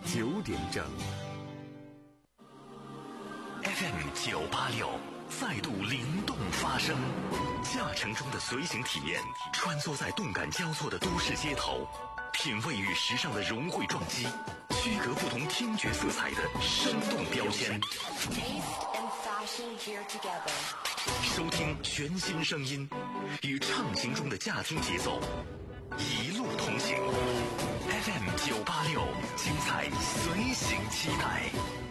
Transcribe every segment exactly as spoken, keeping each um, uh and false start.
九点整。F M 九八六再度灵动发声，驾乘中的随行体验，穿梭在动感交错的都市街头，品味与时尚的融汇撞击，区隔不同听觉色彩的生动标签。收听全新声音，与畅行中的驾听节奏，一路同行。F M 九八六，精彩随行期待。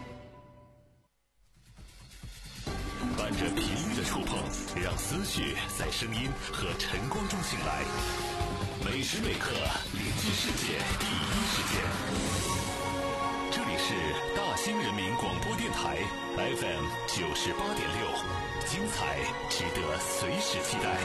伴着频率的触碰，让思绪在声音和晨光中醒来。每时每刻连接世界第一时间。这里是大兴人民广播电台 F M 九十八点六，精彩值得随时期待。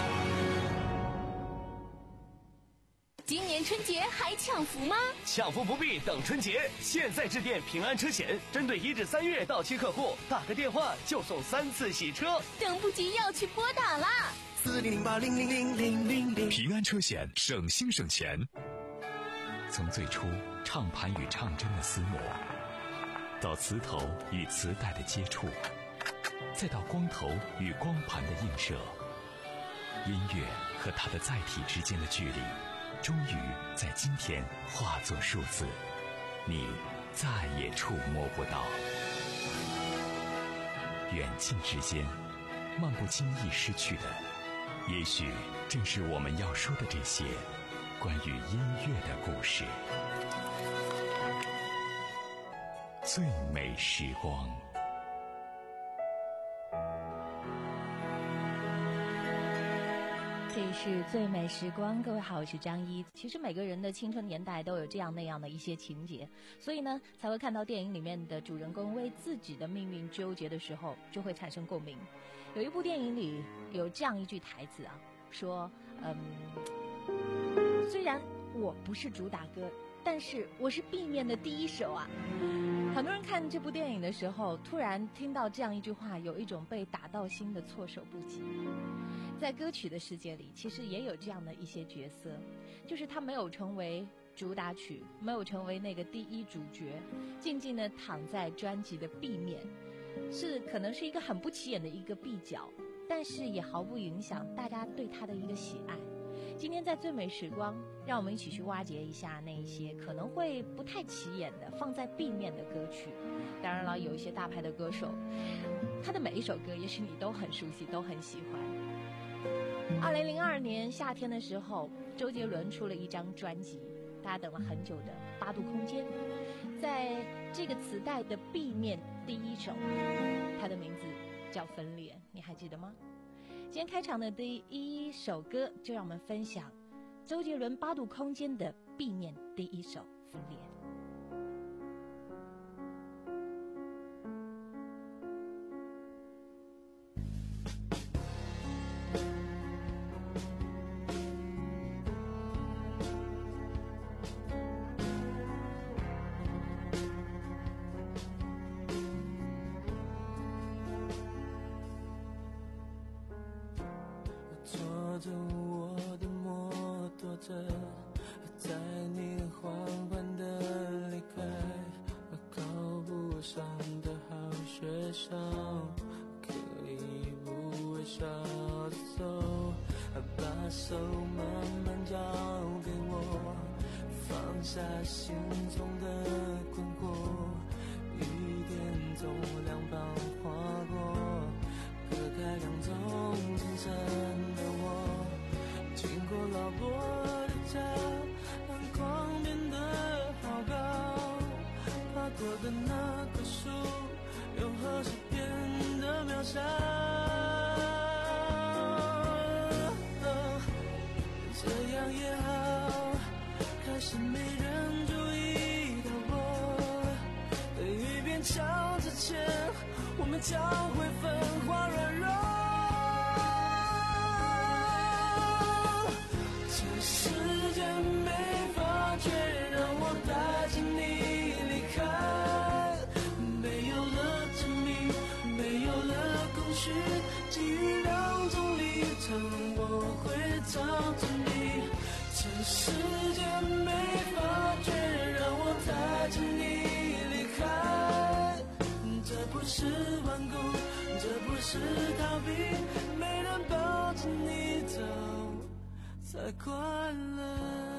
今年春节还抢福吗？ 抢福不必等春节，现在致电平安车险，针对一至三月到期客户，打个电话就送三次洗车， 等不及要去拨打啦！ 四零零八零零零零零零。 平安车险，省心省钱。从最初唱盘与唱针的厮磨，到磁头与磁带的接触，再到光头与光盘的映射，音乐和它的载体之间的距离，终于在今天化作数字，你再也触摸不到。远近之间，漫不经意失去的，也许正是我们要说的这些关于音乐的故事。最美时光。 这里是最美时光，各位好，我是张一。其实每个人的青春年代都有这样那样的一些情节，所以呢才会看到电影里面的主人公为自己的命运纠结的时候就会产生共鸣。有一部电影里有这样一句台词啊，说嗯，虽然我不是主打歌，但是我是 B 面的第一首啊。很多人看这部电影的时候突然听到这样一句话，有一种被打到心的措手不及。在歌曲的世界里，其实也有这样的一些角色，就是他没有成为主打曲，没有成为那个第一主角，静静地躺在专辑的 B 面，是可能是一个很不起眼的一个 B 角，但是也毫不影响大家对他的一个喜爱。今天在最美时光，让我们一起去挖掘一下那一些可能会不太起眼的放在 B 面的歌曲。当然了，有一些大牌的歌手，他的每一首歌也许你都很熟悉，都很喜欢。二零零二年夏天的时候，周杰伦出了一张专辑，大家等了很久的《八度空间》。在这个磁带的 B 面第一首，它的名字叫《分裂》，你还记得吗？今天开场的第一首歌，就让我们分享周杰伦《八度空间》的 B 面第一首《分裂》。 坐着我的摩托车，在你缓缓的离开，考不上的好学校，可以不微笑的走，把手慢慢交给我，放下心中的困惑，雨点从两旁划过，隔开两种精神的我，经过老伯的家，眼眶变得好高，爬过的那棵树又何时变得渺小，哦，这样也好，开始没人注意到我，等雨变强之前，我们将会分化软弱。这世界没法却让我带着你离开，没有了证明，没有了空虚，基于两种立场，我会找着你。这世界没法却让我带着你是逃避，没人抱着你走才快乐。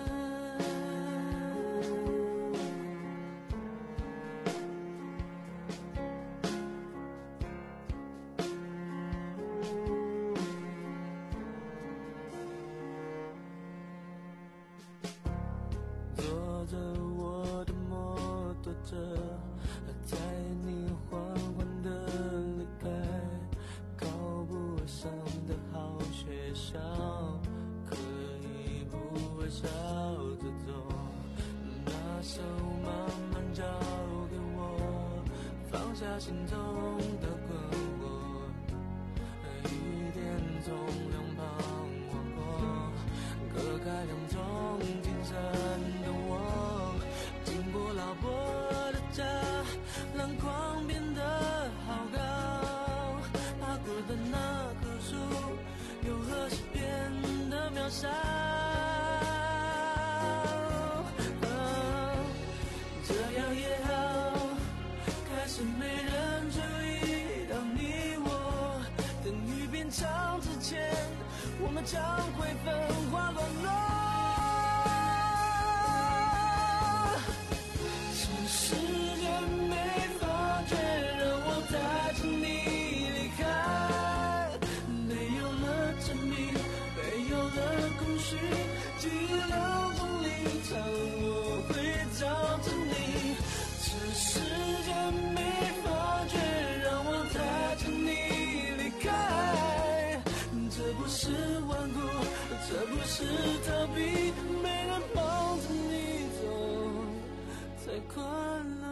坐着我的摩托车，在你缓缓地离开，考不上的好学校，可以不微笑着走，把手慢慢交给我，放下心中的困惑，一点从两旁划过，隔开两种精神的我，经过老婆的家，篮筐变得好高，爬过的那棵树又何时变得渺小？哦，这样也好，开始没人注意到你我，等雨变长之前，我们将会分化落落。时间没发觉，让我带着你离开，没有了证明，没有了空虚，记忆两种立场，我会找着你。这时间没发觉，让我带着你离开，这不是顽固，这不是逃避，没人帮着你走才快乐。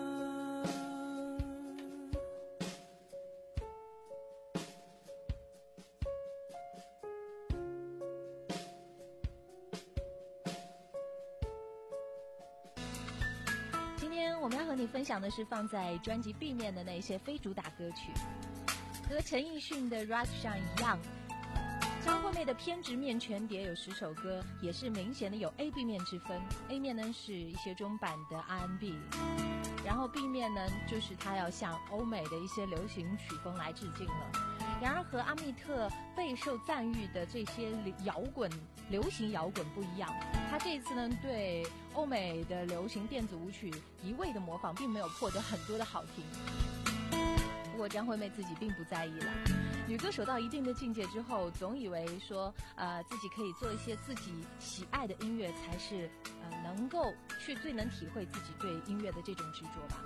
今天我们要和你分享的是放在专辑 B 面的那些非主打歌曲，和陈奕迅的《Rock Shine》一样。张惠妹的偏执面全碟有十首歌，也是明显的有 A、B 面之分。A 面呢是一些中版的 R and B， 然后 B 面呢就是她要向欧美的一些流行曲风来致敬了。然而和阿密特备受赞誉的这些摇滚、流行摇滚不一样，他这一次呢对欧美的流行电子舞曲一味的模仿，并没有获得很多的好评。不过张惠妹自己并不在意了。女歌手到一定的境界之后，总以为说，呃，自己可以做一些自己喜爱的音乐，才是呃能够去最能体会自己对音乐的这种执着吧。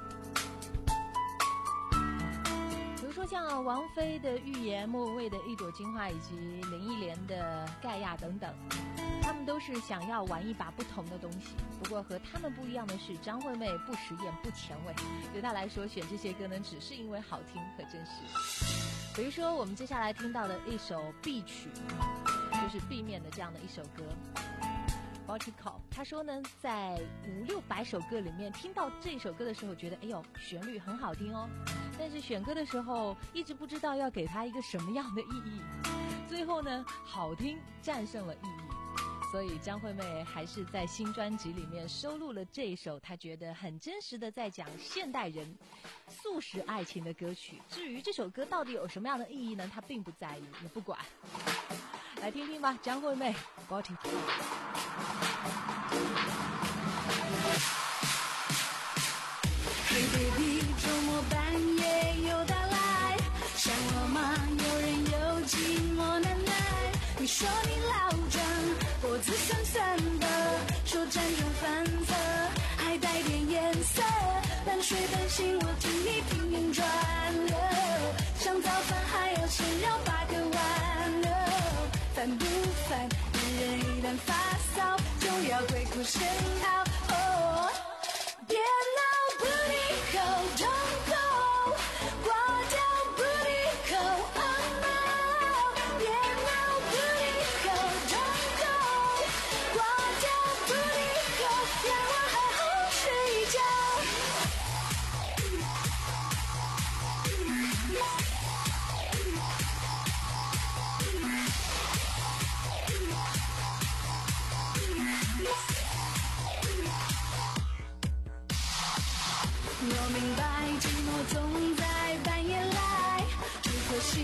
比如说像王菲的《预言》、莫文蔚的《一朵金花》以及林忆莲的《盖亚》等等，他们都是想要玩一把不同的东西。不过和他们不一样的是，张惠妹不实验、不前卫，对她来说选这些歌呢，只是因为好听和真实。比如说我们接下来听到的一首 B 曲，就是 B 面的这样的一首歌 Booty Call。 他说呢，在五六百首歌里面听到这首歌的时候，觉得哎呦旋律很好听哦，但是选歌的时候一直不知道要给它一个什么样的意义，最后呢好听战胜了意义，所以张惠妹还是在新专辑里面收录了这一首她觉得很真实的在讲现代人速食爱情的歌曲。至于这首歌到底有什么样的意义呢，她并不在意也不管。来听听吧，张惠妹 Booty Call。 Hey baby， 周末半夜又到来，想我吗？有人有寂寞难耐。你说你老张，脖子酸酸的，说辗转反侧，还带点颜色，半睡半醒，我听你拼命转了，像早饭还要先绕八个弯了，烦不烦？男人一旦发骚，就要鬼哭神嚎。哦，别闹。Booty call, don't go， 挂掉 Booty call, oh no， 别闹 Booty call, don't go， 挂掉 Booty call， 让我好好睡觉。我明白寂寞总在半夜来，只可惜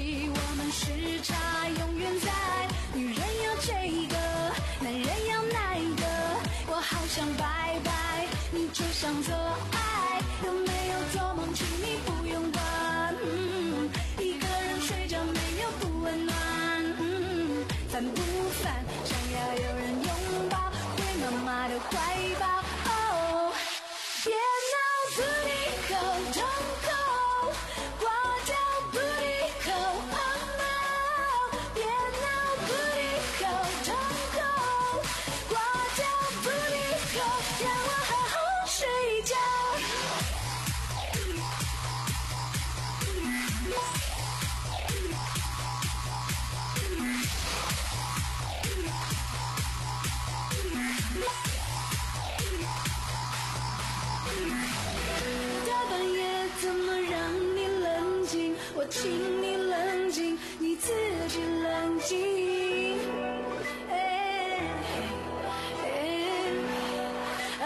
想拜拜，你就想做爱，有没有做梦，请你不用管。嗯，一个人睡觉没有不温暖。嗯，烦不烦？想要有人拥抱，回妈妈的怀抱。哦，别闹不离口，痛口，挂掉不离口。哦 no， 别闹不离口，痛口，挂掉不离口，让我好好睡觉。大半夜怎么让你冷静？我请你冷静，你自己冷静。哎哎啊！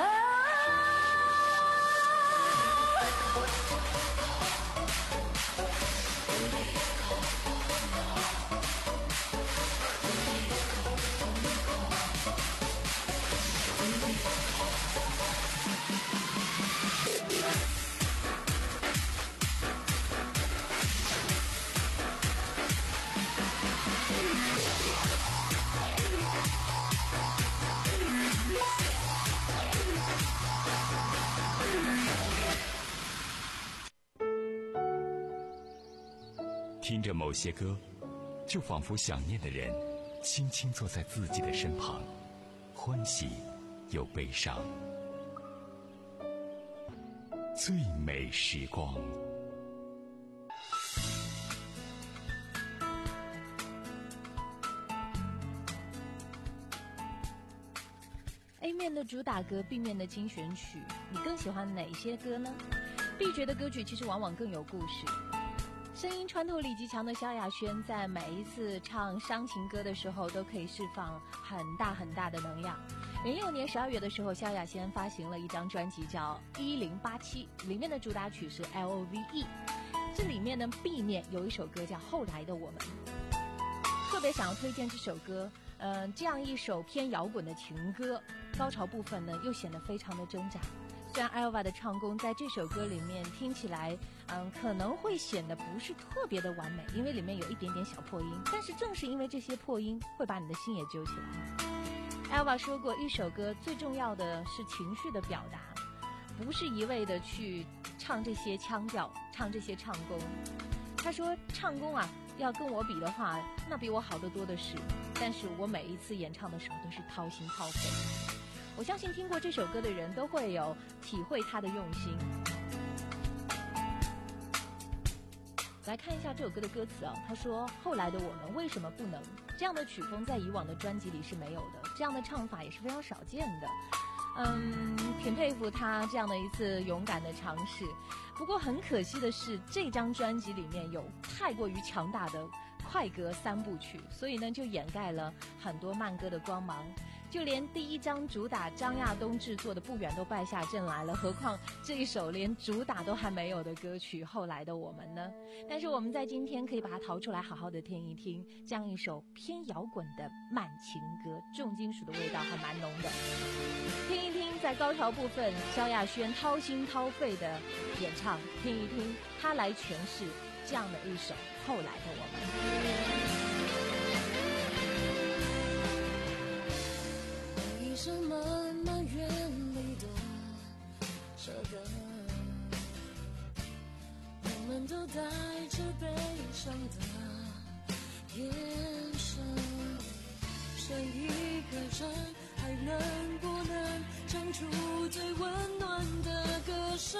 听着某些歌，就仿佛想念的人轻轻坐在自己的身旁，欢喜又悲伤。最美时光。 A 面的主打歌 ，B 面的精选曲，你更喜欢哪些歌呢？ B 角的歌曲其实往往更有故事。声音穿透力极强的萧亚轩，在每一次唱伤情歌的时候，都可以释放很大很大的能量。零六年十二月的时候，萧亚轩发行了一张专辑叫《一零八七》，里面的主打曲是 L O V E。这里面呢 ，B 面有一首歌叫《后来的我们》，特别想要推荐这首歌。嗯、呃，这样一首偏摇滚的情歌，高潮部分呢又显得非常的挣扎。虽然 Elva 的唱功在这首歌里面听起来，嗯，可能会显得不是特别的完美，因为里面有一点点小破音。但是正是因为这些破音，会把你的心也揪起来。Elva 说过，一首歌最重要的是情绪的表达，不是一味的去唱这些腔调，唱这些唱功。他说，唱功啊，要跟我比的话，那比我好得多的是。但是我每一次演唱的时候，都是掏心掏肺。我相信听过这首歌的人都会有体会他的用心。来看一下这首歌的歌词啊，他说：“后来的我们为什么不能？这样的曲风在以往的专辑里是没有的，这样的唱法也是非常少见的。”嗯，挺佩服他这样的一次勇敢的尝试。不过很可惜的是，这张专辑里面有太过于强大的快歌三部曲，所以呢就掩盖了很多慢歌的光芒。就连第一张主打张亚东制作的《不远》都败下阵来了，何况这一首连主打都还没有的歌曲《后来的我们》呢？但是我们在今天可以把它掏出来好好的听一听，这样一首偏摇滚的慢情歌，重金属的味道还蛮浓的。听一听在高潮部分萧亚轩掏心掏肺的演唱，听一听他来诠释这样的一首《后来的我们》。 一声慢慢远离的车灯，我们都带着悲伤的眼神，剩一个人还能不能唱出最温暖的歌声？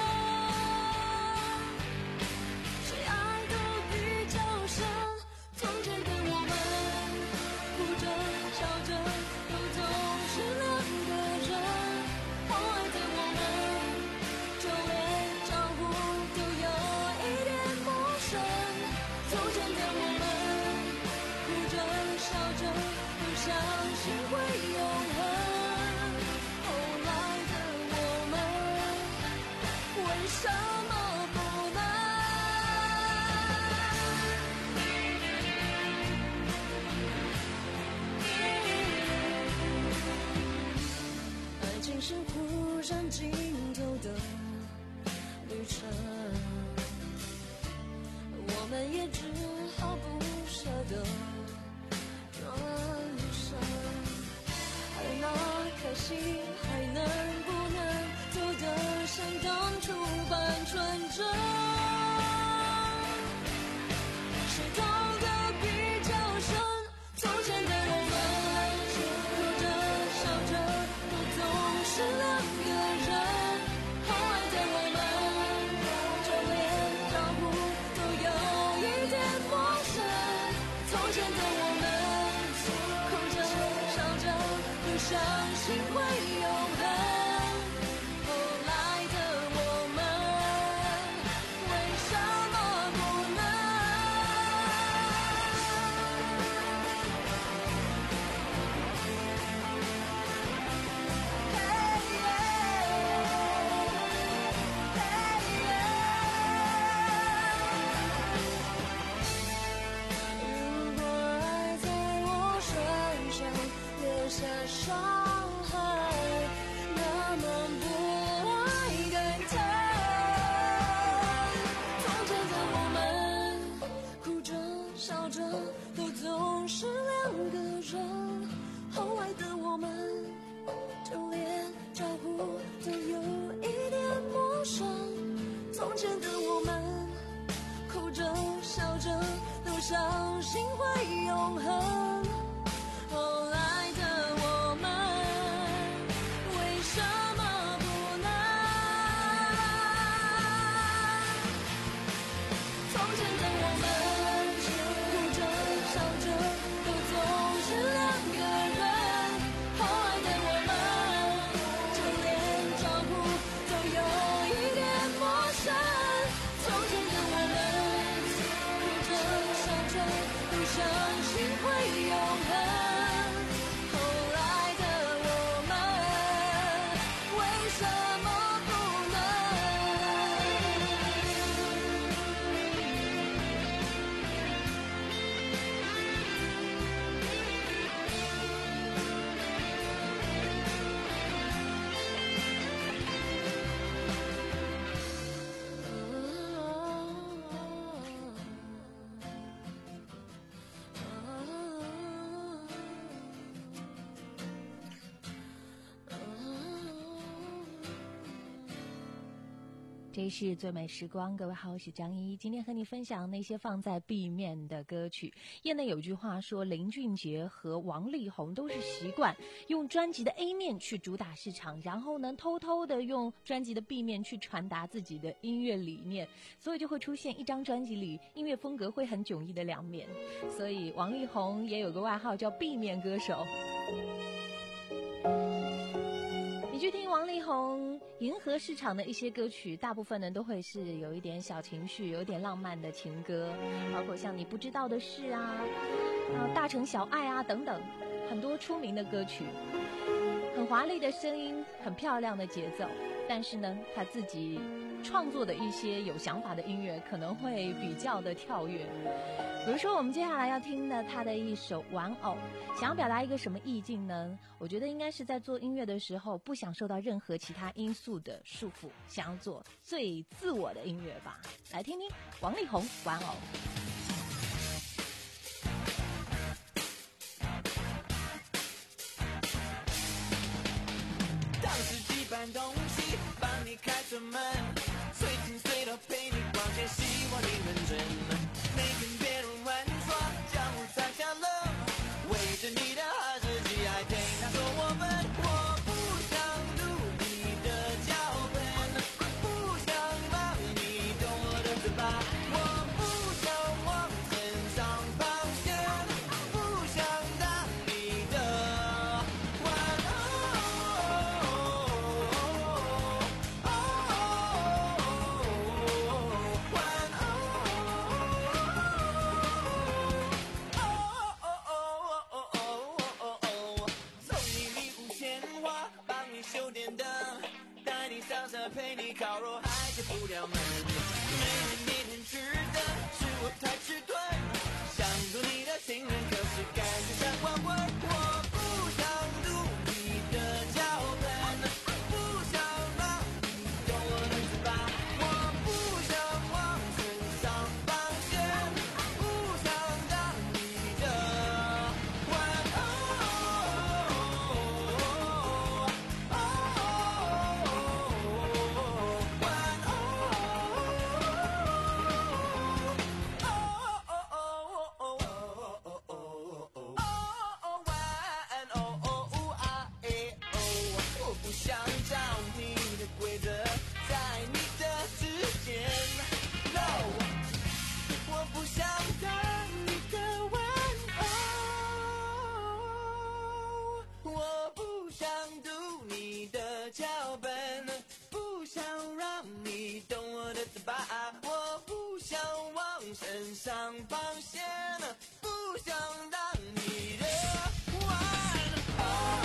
谁爱都比较深，从前的我们哭着笑着都总是两个人，后来的我们就连招呼都有一点陌生，从前的我们哭着笑着都相信会永恒，后来的我们为什么不能？爱上尽头的旅程，我们也只好不舍得转身。而那颗心还能不能走得像当初般纯真？谁逃得比较深？从前的我们哭着笑着都总是两个人，后来的我们就连招呼都有一点陌生。从前的我们哭着笑着都相信会永恒，后来的我们为什么不能？如果爱在我身上留下伤害，那么不爱该疼。从前的我们哭着笑着都总是两个人，后来的我们就连招呼都有一点陌生。从前的我们哭着笑着都相信会永恒，后来的我们为什么不能？从前的我们哭着笑着都总是两个人，后来的我们就连招呼都有一点陌生。从前的我们哭着笑着都相信会永恒，后来的我们为什么不能？ 这是最美时光，各位好，我是张一，今天和你分享那些放在 B 面的歌曲。业内有句话说，林俊杰和王力宏都是习惯用专辑的 A 面去主打市场，然后呢偷偷的用专辑的 B 面去传达自己的音乐理念，所以就会出现一张专辑里音乐风格会很迥异的两面。所以王力宏也有个外号叫 B 面歌手。你去听王力宏迎合市场的一些歌曲，大部分呢都会是有一点小情绪，有一点浪漫的情歌，包括像你不知道的事啊，啊大城小爱啊等等，很多出名的歌曲，很华丽的声音，很漂亮的节奏，但是呢他自己创作的一些有想法的音乐可能会比较的跳跃。比如说我们接下来要听的他的一首玩偶，想要表达一个什么意境呢？我觉得应该是在做音乐的时候不想受到任何其他因素的束缚，想要做最自我的音乐吧。来听听王力宏玩偶。 当时几般东西帮你开着门，随心随到陪你逛街，希望你认真。没跟别人玩耍，江湖才下了，围着你的哈士奇爱听他说我们。我不想读你的脚本，不想把你懂我的嘴巴，我不想往身上绑线，不想当你的玩偶。修电灯，带你上山陪你烤肉，还解不了闷。每天每天吃的是我太迟钝，想做你的情人，可是感觉像光棍。我不想读你的脚本，不想跟上防线，不想当你的玩偶。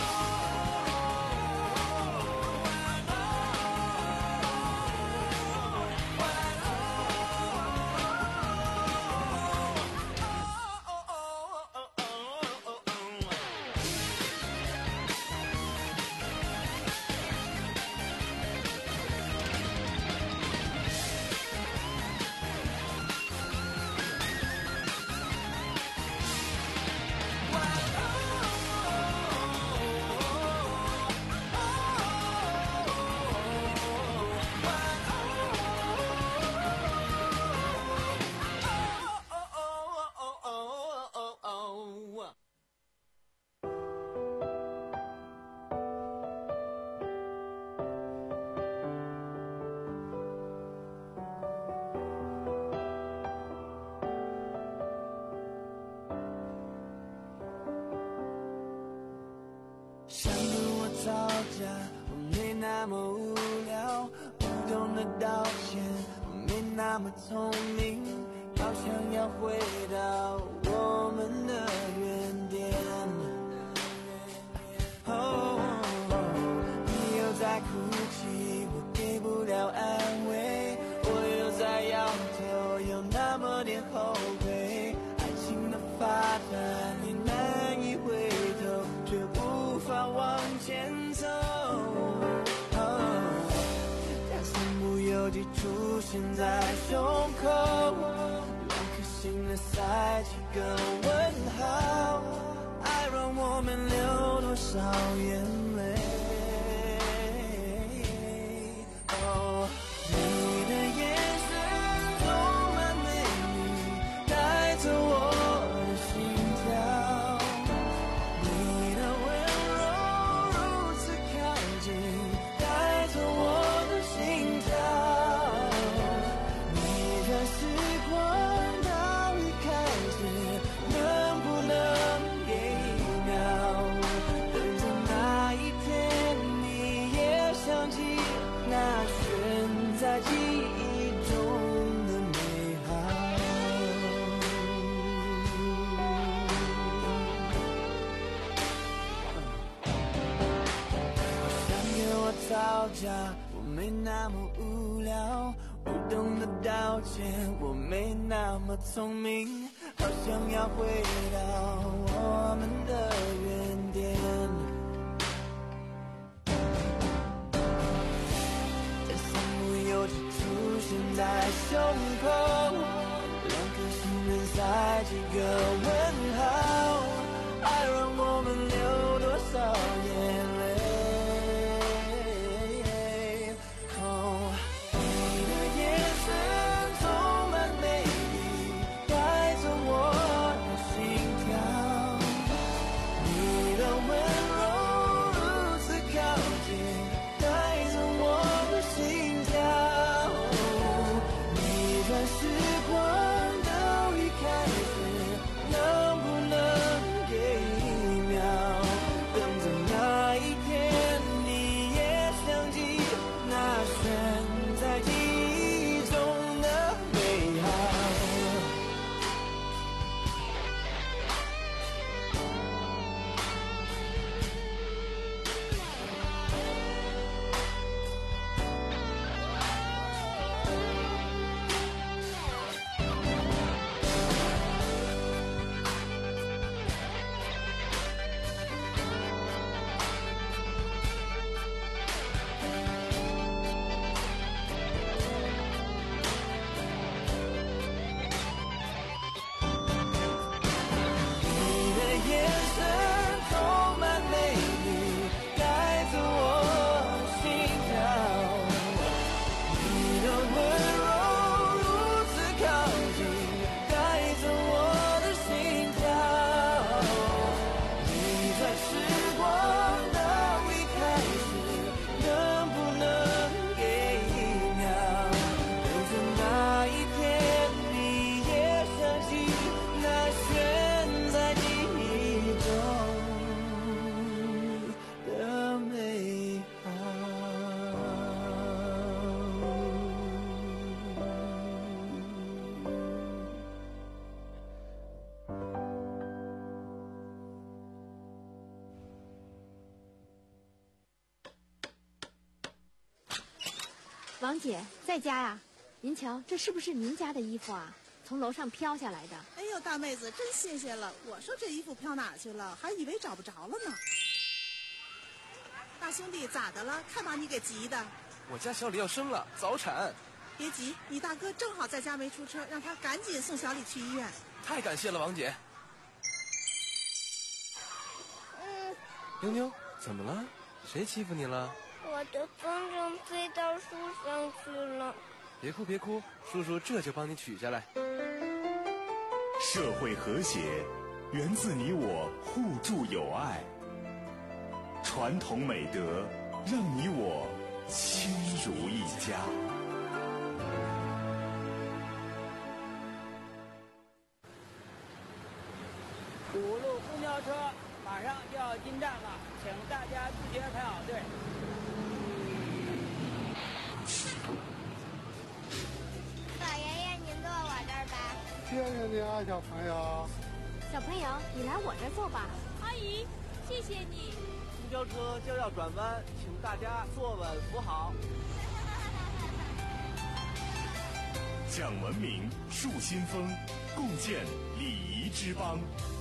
想跟我吵架，我没那么无聊，不懂得道歉，我没那么聪明，好想要回到我们的原点。哦，你又在哭泣，我给不了安慰，我又在摇头，有那么点后悔，爱情的发展你难以回头，却无法往前走。但身不由己出现在胸口，两颗心的塞几个问号，爱让我们流多少眼泪。哦，你的眼神充满美丽，带走我的心跳，你的温柔如此靠近，带走我的心跳。你的时光到一开始，能不能给一秒，等着那一天你也想起那悬在记忆中的美好。想跟我吵架，我没那么无聊，不懂得道歉，我没那么聪明，好想要回到我们的原点。在身不由己出现在胸口，两颗心能塞几个问号，爱让我们流多少眼泪。哦，你的眼神充满美丽，带走我的心跳，你的温柔如此靠近，带走我的心跳。你的时光都已开始，能不能王姐在家呀？您瞧，这是不是您家的衣服啊？从楼上飘下来的。 哎呦，大妹子，真谢谢了！我说这衣服飘哪去了，还以为找不着了呢。大兄弟，咋的了？看把你给急的。 我家小李要生了，早产。 别急，你大哥正好在家没出车，让他赶紧送小李去医院。 太感谢了，王姐。 嗯。 妞妞，怎么了？谁欺负你了？ 我的风筝飞到树上去了。 别哭别哭，叔叔这就帮你取下来。 社会和谐源自你我互助友爱，传统美德让你我亲如一家。 五路公交车马上就要进站了，请大家自觉排好队。 老爷爷，您坐我这儿吧。 谢谢你啊，小朋友。 小朋友，你来我这儿坐吧。 阿姨，谢谢你。 公交车就要转弯，请大家坐稳扶好。 讲文明，树新风，共建礼仪之邦。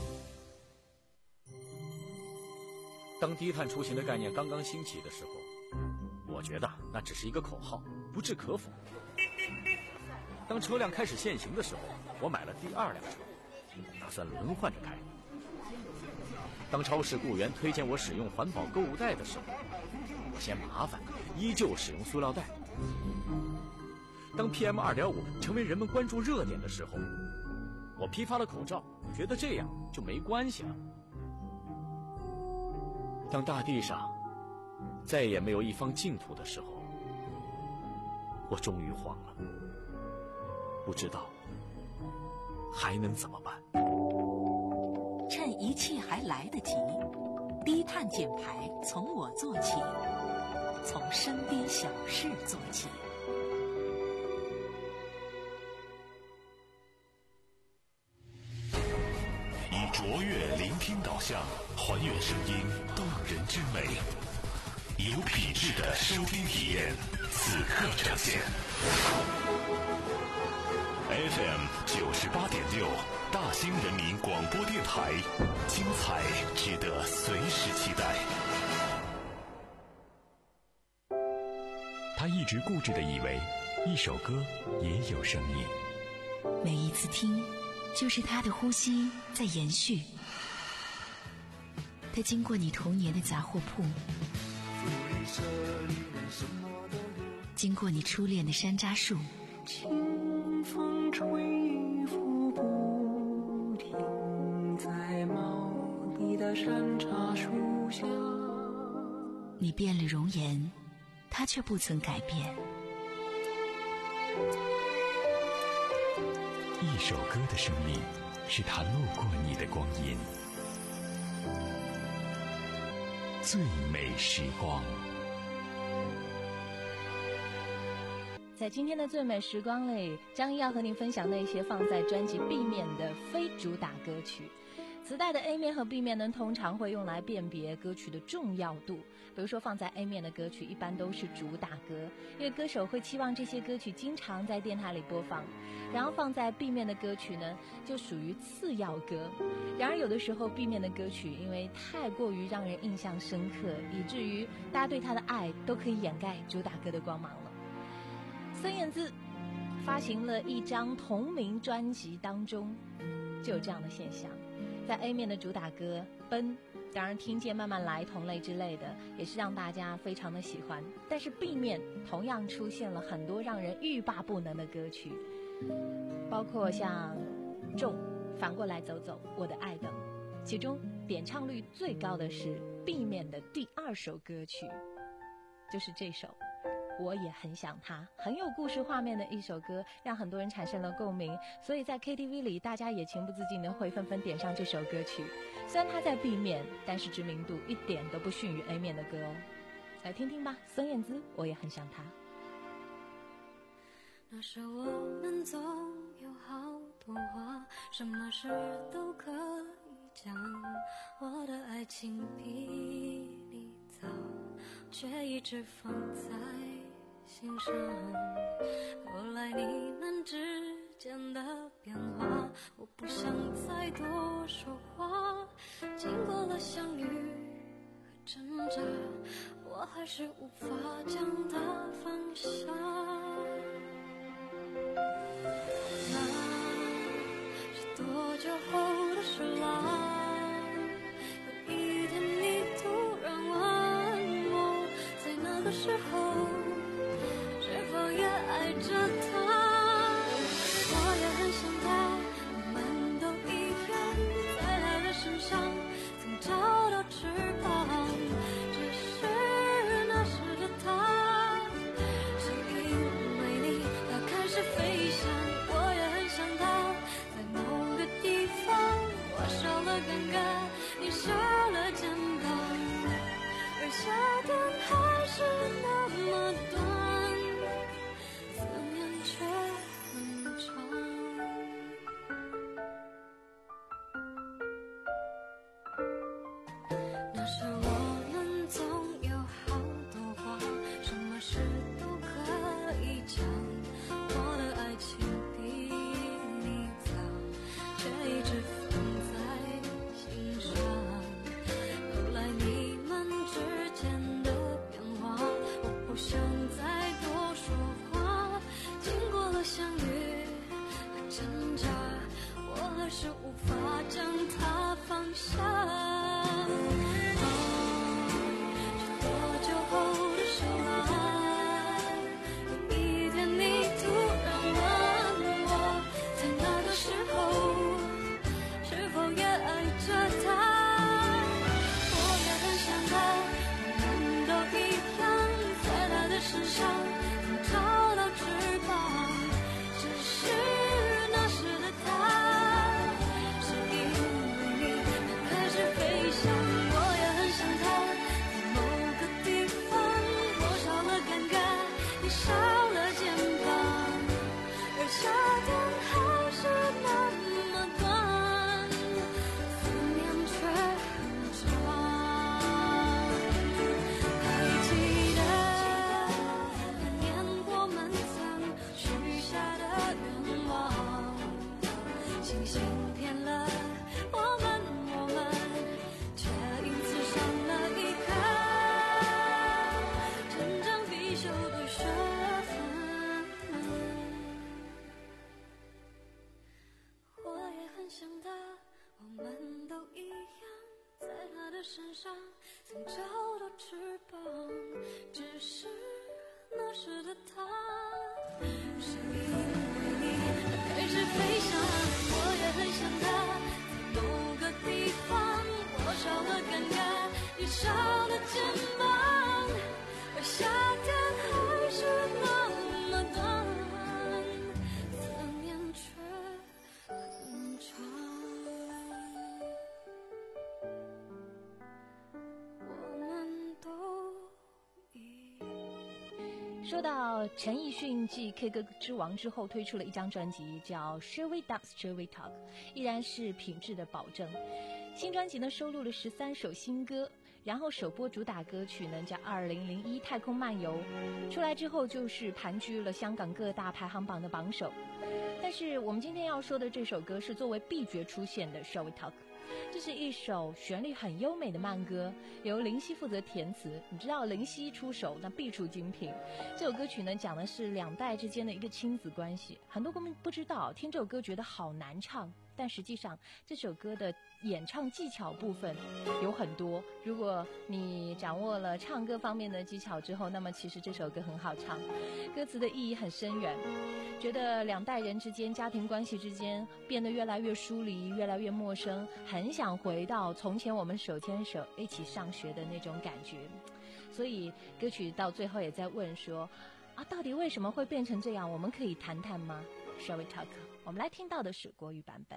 当低碳出行的概念刚刚兴起的时候，我觉得那只是一个口号，不置可否。当车辆开始限行的时候，我买了第二辆车，打算轮换着开。当超市雇员推荐我使用环保购物袋的时候，我嫌麻烦，依旧使用塑料袋。当 P M 二点五 成为人们关注热点的时候，我批发了口罩，觉得这样就没关系了。当大地上再也没有一方净土的时候，我终于慌了，不知道还能怎么办。 趁一切还来得及，低碳减排从我做起，从身边小事做起。 以卓越聆听导向，还原声音动人之美，有品质的收听体验，此刻呈现。F M 九十八点六，大兴人民广播电台，精彩值得随时期待。 他一直固执地以为，一首歌也有生命。 每一次听，就是他的呼吸在延续。他经过你童年的杂货铺，经过你初恋的山楂树， 清风吹拂不停，在茂密的山楂树下。 你变了容颜，他却不曾改变。 一首歌的生命，是他路过你的光阴。最美时光。 在今天的最美时光里，张一要和您分享那些放在专辑 B 面的非主打歌曲。磁带的 A 面和 B 面呢，通常会用来辨别歌曲的重要度。比如说放在 A 面的歌曲一般都是主打歌，因为歌手会期望这些歌曲经常在电台里播放。然后放在 B 面的歌曲呢，就属于次要歌。然而有的时候 B 面的歌曲因为太过于让人印象深刻，以至于大家对他的爱都可以掩盖主打歌的光芒了。孙燕姿发行了一张同名专辑当中就有这样的现象，在 A 面的主打歌奔，当然听见慢慢来同类之类的也是让大家非常的喜欢，但是 B 面同样出现了很多让人欲罢不能的歌曲，包括像众反过来走走我的爱等，其中点唱率最高的是 B 面的第二首歌曲，就是这首我也很想他，很有故事画面的一首歌，让很多人产生了共鸣，所以在 K T V 里大家也情不自禁的会纷纷点上这首歌曲。虽然它在 B 面，但是知名度一点都不逊于 A 面的歌哦。来听听吧，孙燕姿我也很想他。 那时我们总有好多话，什么事都可以讲，我的爱情比你早，却一直放在心上。后来你们之间的变化，我不想再多说话。经过了相遇和挣扎，我还是无法将它放下。那是多久后的事啦？有一天你突然问我，在那个时候是否也爱着他？我也很想他，我们都一样，在他的身上曾找到翅膀。只是那时的他，是因为你他开始飞翔。我也很想他，在某个地方，我少了尴尬，你少了肩膀，而夏天还是那么短，思念却很长。那时我们总有好多话，什么事都可以讲。我的爱情比你早，却一直放在心上。后来你们之间的变化，我不想再多说话。经过了相遇和挣扎，我还是无法将它放下。多久后的事啦？有一天你突然问我，在那个时候是否也爱着他？我也很想他，我们都一样，在他的身上能找到翅膀。只是那时的他，是因为你他开始飞翔。我也很想他，在某个地方，我少了尴尬，你少了肩膀，而夏天还是那么短，思念却很长。还记得那年我们曾许下的愿望，星星骗了我们，我们却因此伤了一颗成长必修的学分。我也很想他，我们都一样，在他的身上曾找到翅膀。只是那时的他，是因为你他开始飞翔。我也很想他，在某个地方，我少了尴尬，你少了肩膀，而夏天还是那么短，思念却很长。我们都一样。 说到陈奕迅继 K 歌之王之后推出了一张专辑叫 Shall We Dance Shall We Talk， 依然是品质的保证。新专辑呢收录了十三首新歌，然后首播主打歌曲呢叫二零零一太空漫游，出来之后就是盘踞了香港各大排行榜的榜首。但是我们今天要说的这首歌是作为 B 角出现的 Shall We Talk， 这是一首旋律很优美的慢歌，由林夕负责填词。你知道林夕出手那必出精品。这首歌曲呢讲的是两代之间的一个亲子关系，很多歌迷不知道，听这首歌觉得好难唱，但实际上这首歌的演唱技巧部分有很多，如果你掌握了唱歌方面的技巧之后，那么其实这首歌很好唱，歌词的意义很深远，觉得两代人之间家庭关系之间变得越来越疏离，越来越陌生，很想回到从前我们手牵手一起上学的那种感觉。所以歌曲到最后也在问说啊，到底为什么会变成这样，我们可以谈谈吗？ Shall we talk？ 我们来听到的是国语版本。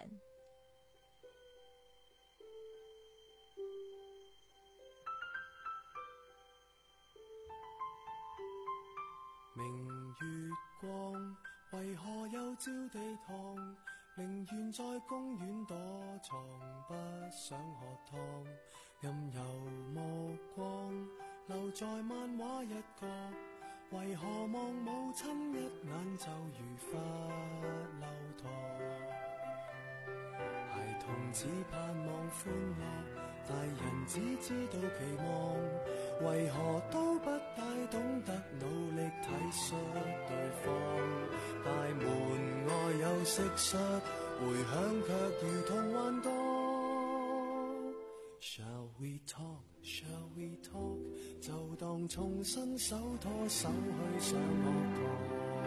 明月光，為何又照地堂？寧願在公園躲藏，不想喝湯。任由目光留在漫畫一角， 為何望母親一眼就如罰留堂？孩童只盼望歡樂，大人只知道期望，為何都不大懂得努力體恤對方？大門外有蟋蟀，回響卻如同幻覺。Shall we talk? Shall we talk? 就當重新手拖手去上學堂。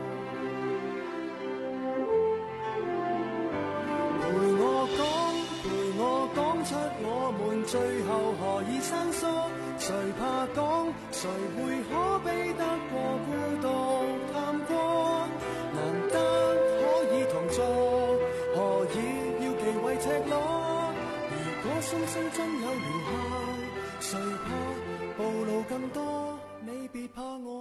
陪我講，陪我講出我們最後何以生疏。誰怕講？誰會可比得過孤獨探戈？難得可以同坐，何以要忌諱赤裸？如果心聲真有療效，誰怕暴露更多？你別怕我。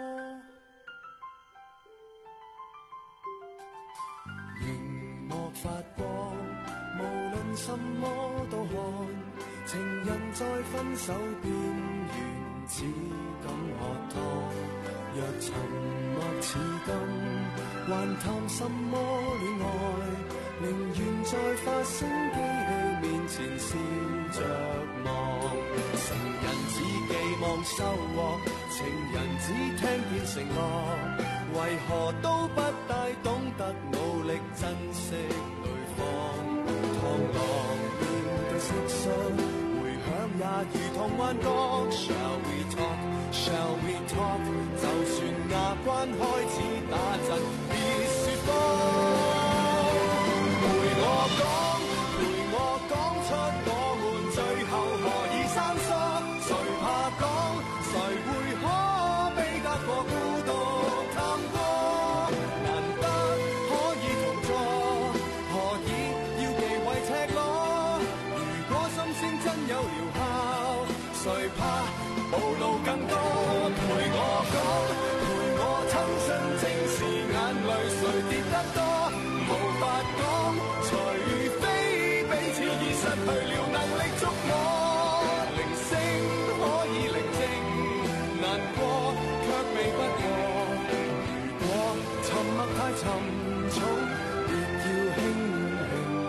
熒幕發光，無論什麼都看。情人在分手邊緣，只敢喝湯。若沉默似金，還談什麼戀愛？寧願在發聲機器面前笑着望。成人只寄望收穫，情人只聽見承諾，為何都不大懂得努力珍惜對方？螳螂面對蟋蟀，回響也如同幻覺。Shall we talk? Shall we talk? 就算牙關開始打震，別説謊。陪我講，陪我講出我們最後何以生疏。誰怕講？誰會可比得過孤獨探戈？難得可以同坐，何以要忌諱赤裸？如果心聲真有療效，誰怕暴露更多？陪我講，陪我親身正視眼淚，誰跌得多？無法講，除非彼此已失去了能力觸摸。鈴聲可以寧靜，難過卻避不過。如果沉默太沉重，別要輕輕。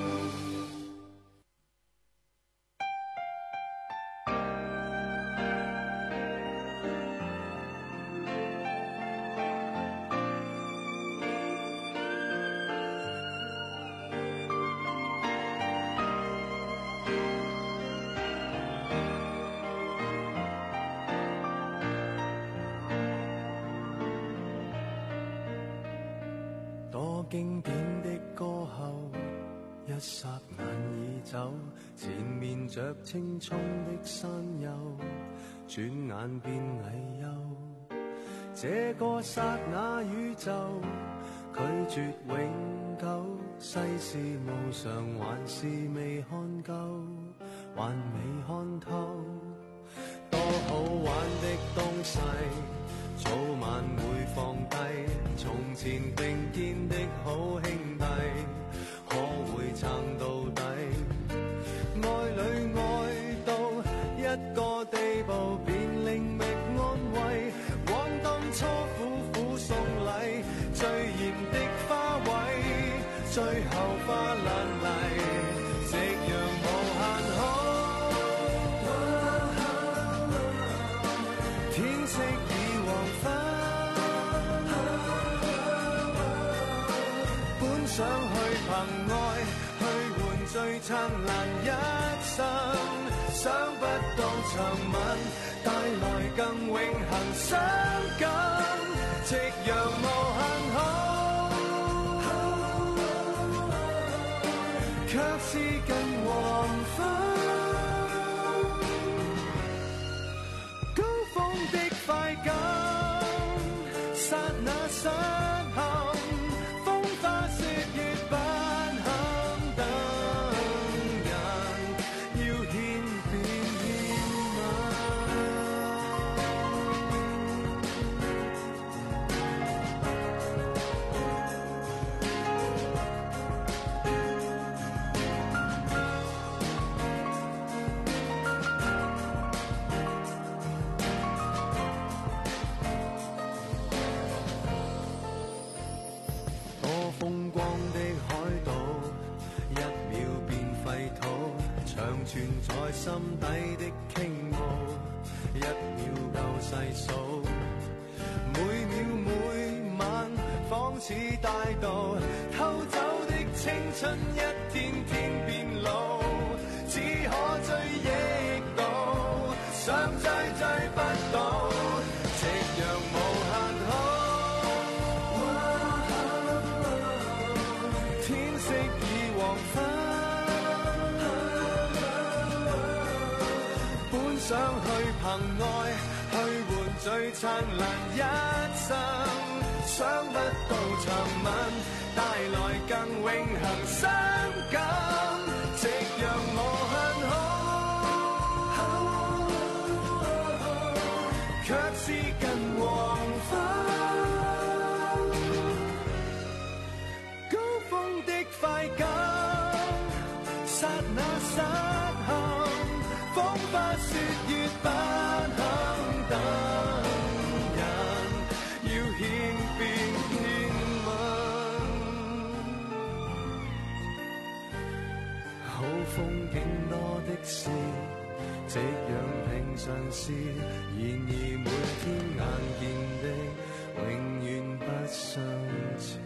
經典的歌後，一霎眼已走，前面着青蔥的山丘，轉眼變危憂。這個剎那宇宙，拒絕永久，世事無常，還是未看夠，還未看透。多好玩的東西，早晚會放低。從前並肩的好兄弟，可會撐到底？愛侶愛到一個地步，便另覓安慰。往當初苦苦送禮，最艷的花卉，最後花爛泥，夕陽無限好。天色已黃昏，本想去憑愛去換最燦爛一生，想不到長吻帶來更永恆傷感，夕陽無限好，卻是近黃昏。高峰的快感，剎那失陷，風花雪月不肯等人，要獻便獻吻。 存在心底的傾慕，一秒夠細數，每秒每晚仿似大道，偷走的青春一天天變老，只可追憶到，想追追不到，夕陽無限好。天色已黃昏，本想去憑愛去換最燦爛一生，想不到長吻帶來更永恆傷感，夕陽無限好，卻是近黃昏。高峰的快感，剎那失陷，風花雪月不肯等人，要獻變獻吻。好風景多的是，這樣平常事，然而每天眼見的永遠不相似。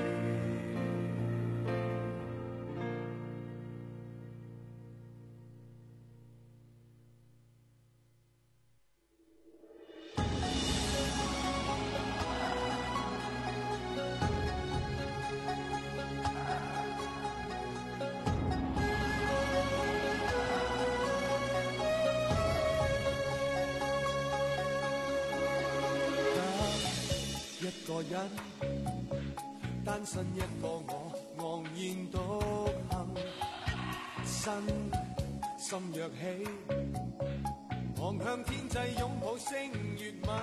一個人，單身一個我，昂然獨行，身心若起，望向天際擁抱星月吻。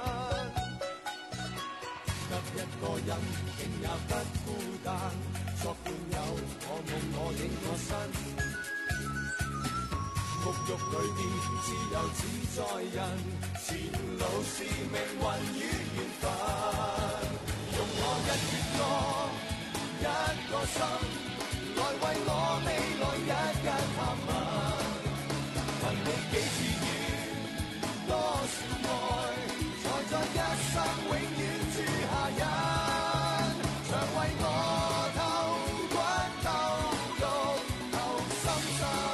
得一個人，竟也不孤單，作伴遊，我夢我影我身。沐浴裏面自由自在人，前路是命運與緣分。用我一闕歌，一個心，來為我未來一一探問。問你幾次雨，多少愛，才在一生永遠住下人，常為我透骨透肉透心傷。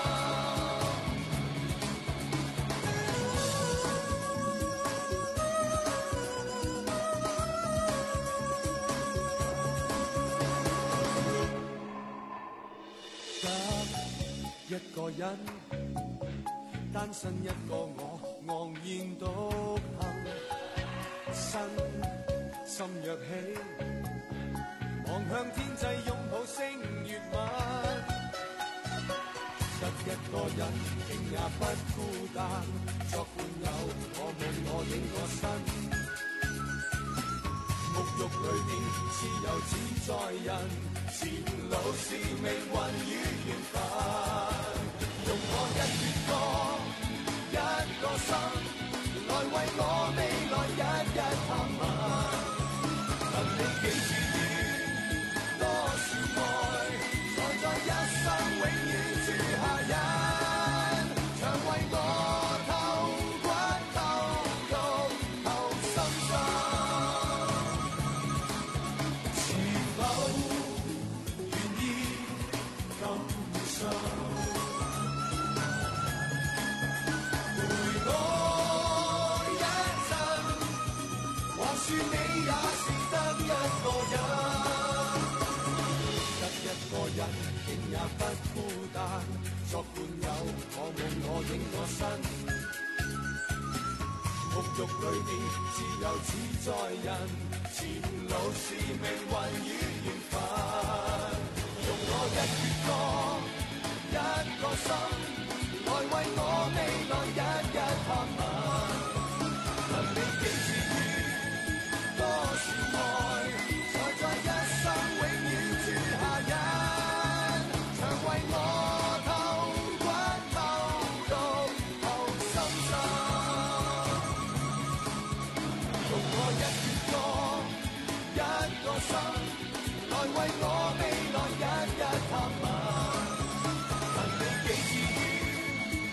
一個人，單身一個我，昂然獨行，身心若起，望向天際擁抱星月吻。得一個人，竟也不孤單，作伴遊，我夢我影我身。沐浴裏面自由自在人，前路是命運與緣分。用我一闕歌，一個心，來為我未來一一探問。問你幾次雨，多少愛，才在一生永遠住下人，常為我透骨透肉透心傷。說你也是得一個人，得一個人，竟也不孤單，作伴遊，我夢我影我身。沐浴裏面自由自在人，前路是命運與緣分。用我一闕歌，一個心，來為我未來一一探問。問你幾次多少愛，才在一生永遠住下人，常為我透骨透肉透心傷。用我一闕歌，一個心，來為我未來一一探問。問你幾次雨，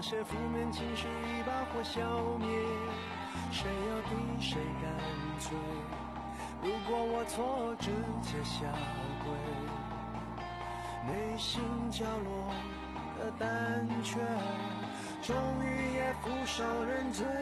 那些负面情绪一把火消灭，谁要比谁干脆？如果我错，直接下跪。内心角落的胆怯，终于也负手认罪。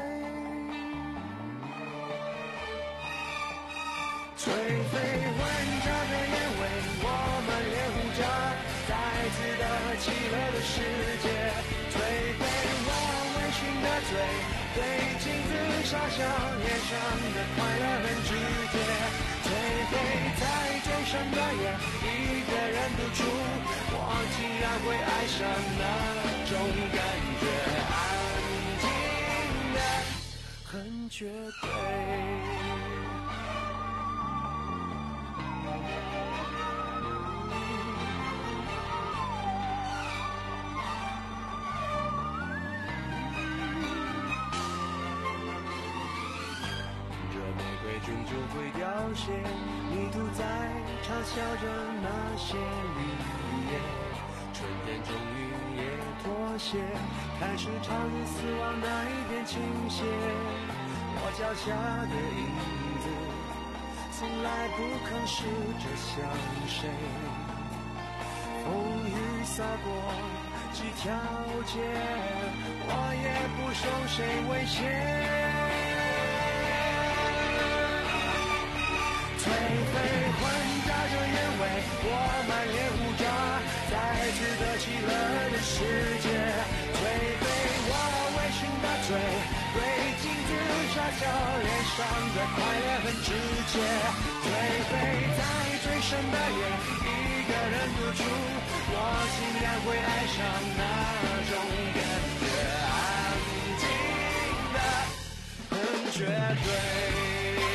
颓废混杂着烟味，我们脸糊着再次的极乐的世界。颓废我微醺的嘴，对镜子傻笑，脸上的快乐很直接。颓废在最深的夜，一个人独处，我竟然会爱上那种感觉，安静的很绝对。终究会凋谢，迷途在嘲笑着那些绿叶。春天终于也妥协，开始朝着死亡那一边倾斜。我脚下的影子，从来不肯试着向谁。风雨洒过几条街，我也不受谁威胁。颓废混杂着烟味，我满脸胡渣，再次的极乐的世界。颓废我微醺的嘴，对镜子傻笑，脸上的快乐很直接。颓废在最深的夜，一个人独处，我竟然会爱上那种感觉，安静的很绝对。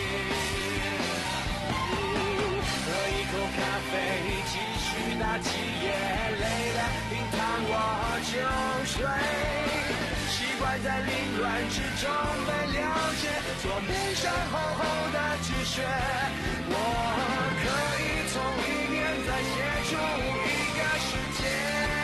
咖啡继续打起夜，累了冰糖我就睡，习惯在凌乱之中被了解，桌面上厚厚的纸屑，我可以从里面再写出一个世界。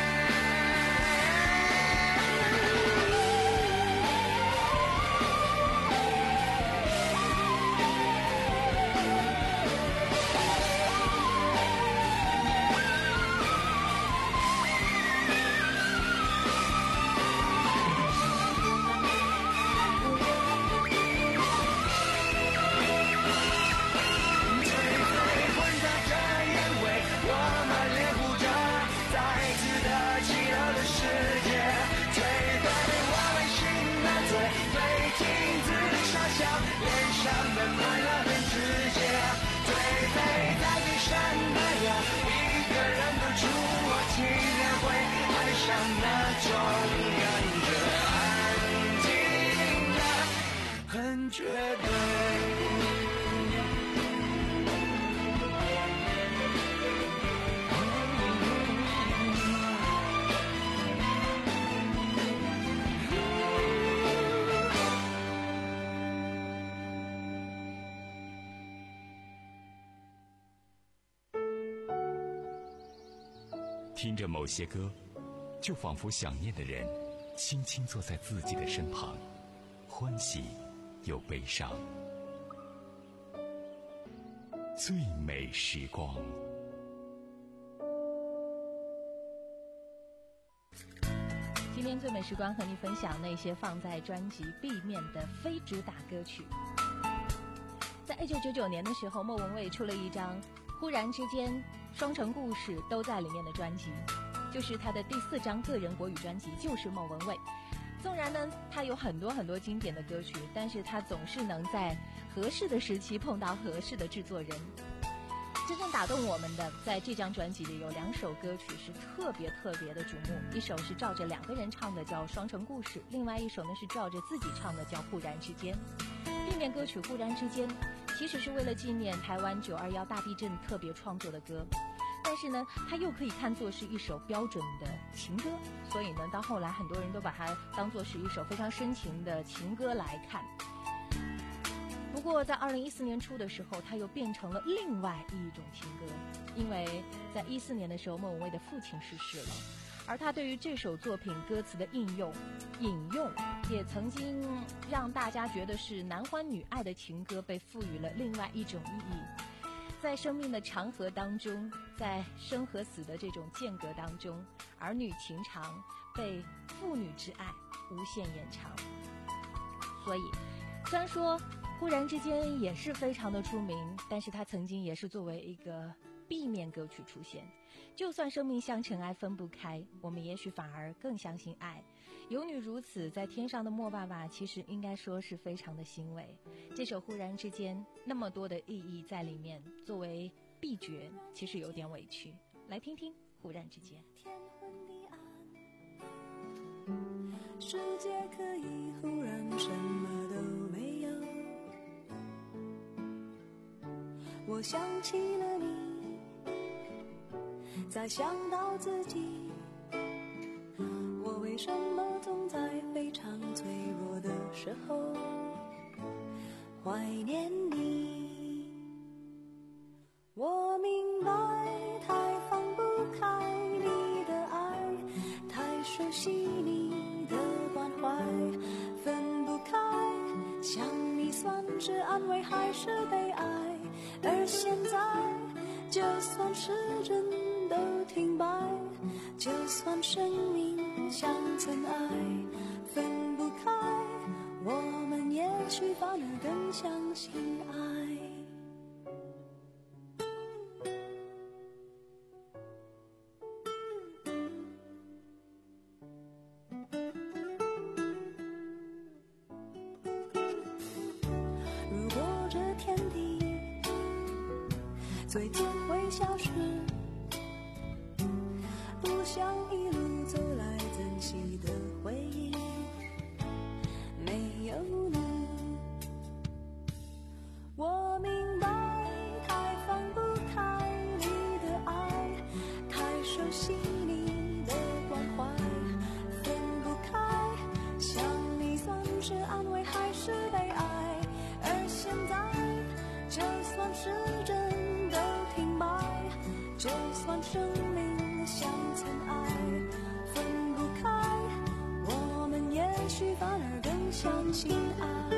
绝对。 听着某些歌，就仿佛想念的人轻轻坐在自己的身旁，欢喜又悲伤。最美时光。 今天最美时光和你分享那些放在专辑 B 面的非主打歌曲。在一九九九年的时候，莫文蔚出了一张《忽然之间》《双城故事》都在里面的专辑，就是她的第四张个人国语专辑，就是莫文蔚。纵然呢，她有很多很多经典的歌曲，但是她总是能在合适的时期碰到合适的制作人。真正打动我们的，在这张专辑里有两首歌曲是特别特别的瞩目，一首是照着两个人唱的叫《双城故事》，另外一首呢是照着自己唱的叫《忽然之间》。地面歌曲《忽然之间》其实是为了纪念台湾九二一大地震特别创作的歌，但是呢它又可以看作是一首标准的情歌，所以呢到后来很多人都把它当作是一首非常深情的情歌来看。不过在二零一四年初的时候，它又变成了另外一种情歌，因为在一四年的时候，莫文蔚的父亲逝世了， 而他对于这首作品歌词的应用、引用，也曾经让大家觉得是男欢女爱的情歌被赋予了另外一种意义。在生命的长河当中，在生和死的这种间隔当中，儿女情长被父女之爱无限延长。所以虽然说忽然之间也是非常的出名，但是它曾经也是作为一个 B 面歌曲出现。就算生命像尘埃分不开，我们也许反而更相信爱。有女如此，在天上的莫爸爸其实应该说是非常的欣慰。这首忽然之间那么多的意义在里面，作为 B 角其实有点委屈。来听听忽然之间。 天昏地暗，世界可以忽然什么都没有，我想起了你，再想到自己，我为什么总在非常脆弱的时候怀念你？我明白，太放不开你的爱，太熟悉你的关怀，分不开，想你算是安慰还是悲哀？而现在，就算时针都停摆，就算生命像尘埃，分不开，我们也许反而更相信爱。如果这天地最终会消失，不想一路走来珍惜的回忆没有你。我明白，太放不开你的爱，太熟悉你的关怀，分不开，想你算是安慰还是悲哀？而现在，就算时针都停摆，就算生命像尘埃，分不开，我们也许反而更相信爱。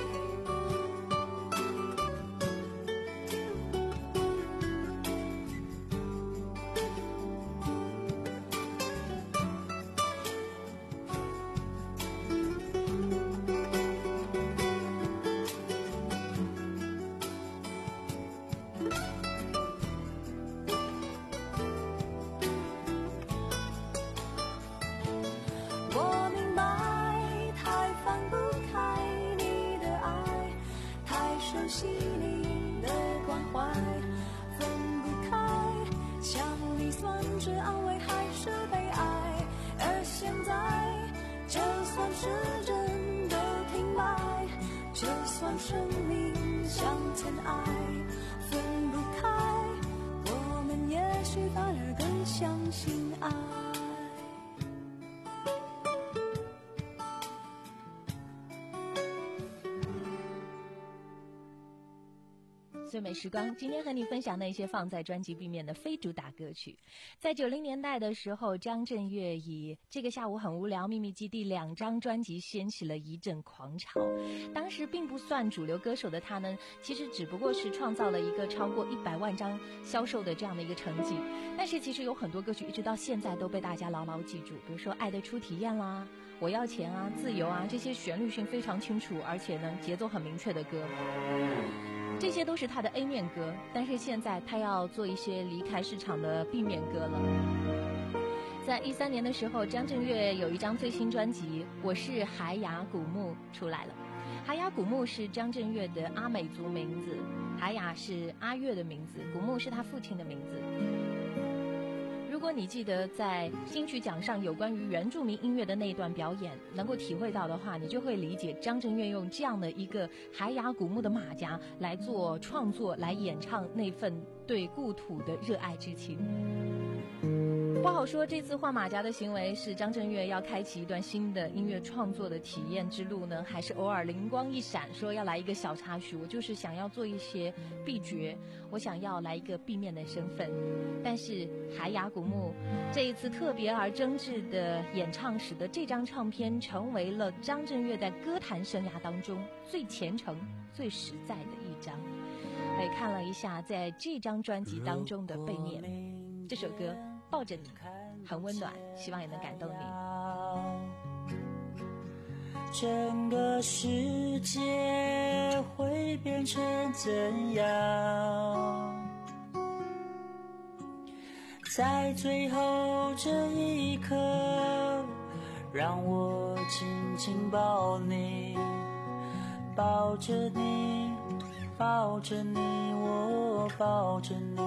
我明白，太放不开你的爱，太熟悉你的关怀，分不开，想你算是安慰还是悲哀？而现在，就算时针都停摆，就算生命像尘埃，分不开，我们也许反而更相信爱。 最美时光，今天和你分享那些放在专辑 B 面的非主打歌曲。在九零年代的时候，张震岳以这个下午很无聊、秘密基地两张专辑掀起了一阵狂潮。当时并不算主流歌手的他呢，其实只不过是创造了一个超过一百万张销售的这样的一个成绩。但是其实有很多歌曲一直到现在都被大家牢牢记住，比如说《爱的初体验》啦、我要钱啊、自由啊，这些旋律性非常清楚，而且呢节奏很明确的歌。这些都是他的 A 面歌，但是现在他要做一些离开市场的 B 面歌了。在一三年的时候，张震岳有一张最新专辑《我是海雅古木》出来了。海雅古木是张震岳的阿美族名字，海雅是阿岳的名字，古木是他父亲的名字。如果你记得在金曲奖上有关于原住民音乐的那一段表演能够体会到的话，你就会理解张震岳用这样的一个海雅古木的马甲来做创作，来演唱那份对故土的热爱之情。 不好说这次换马甲的行为是张震岳要开启一段新的音乐创作的体验之路呢，还是偶尔灵光一闪说要来一个小插曲，我就是想要做一些 B 角，我想要来一个 B 面的身份。但是海雅古墓这一次特别而真挚的演唱，使得这张唱片成为了张震岳在歌坛生涯当中最虔诚最实在的一张。我也看了一下在这张专辑当中的背面，这首歌抱着你很温暖，希望也能感动你。 整个世界会变成怎样？在最后这一刻，让我紧紧抱你，抱着你，抱着你，我抱着你。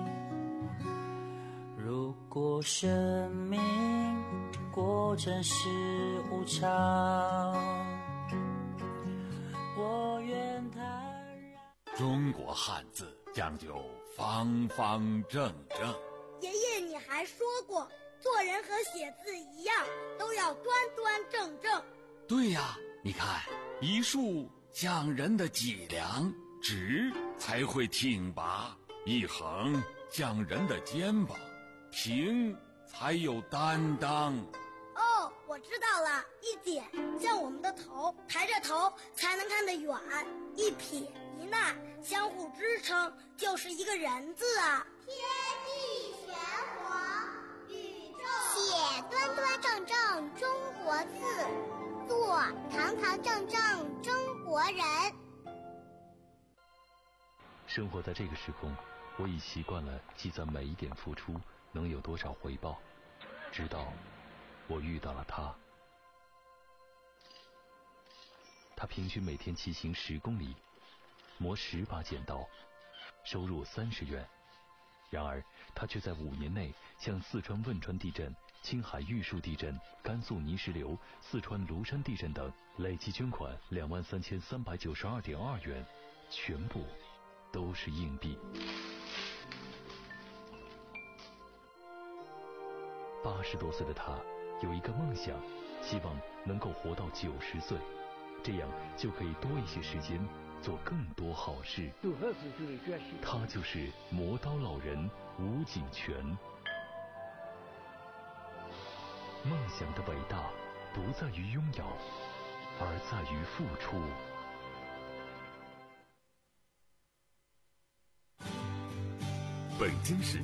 如果生命果真是无常，我愿坦然。 中国汉字讲究方方正正。 爷爷，你还说过，做人和写字一样，都要端端正正。 对呀，你看，一竖讲人的脊梁，直才会挺拔；一横讲人的肩膀，平才有担当。 哦，我知道了，一点像我们的头，抬着头才能看得远；一撇一捺相互支撑，就是一个人字啊。天地玄黄，宇宙写端端正正中国字，做堂堂正正中国人。 生活在这个时空，我已习惯了计算每一点付出能有多少回报，直到我遇到了他。他平均每天骑行十公里，磨十把剪刀，收入三十元。然而他却在五年内向四川汶川地震、青海玉树地震、甘肃泥石流、四川庐山地震等累计捐款两万三千三百九十二点二元，全部都是硬币。八十多岁的他有一个梦想，希望能够活到九十岁，这样就可以多一些时间做更多好事。他就是磨刀老人吴锦泉。梦想的伟大不在于拥有，而在于付出。 北京市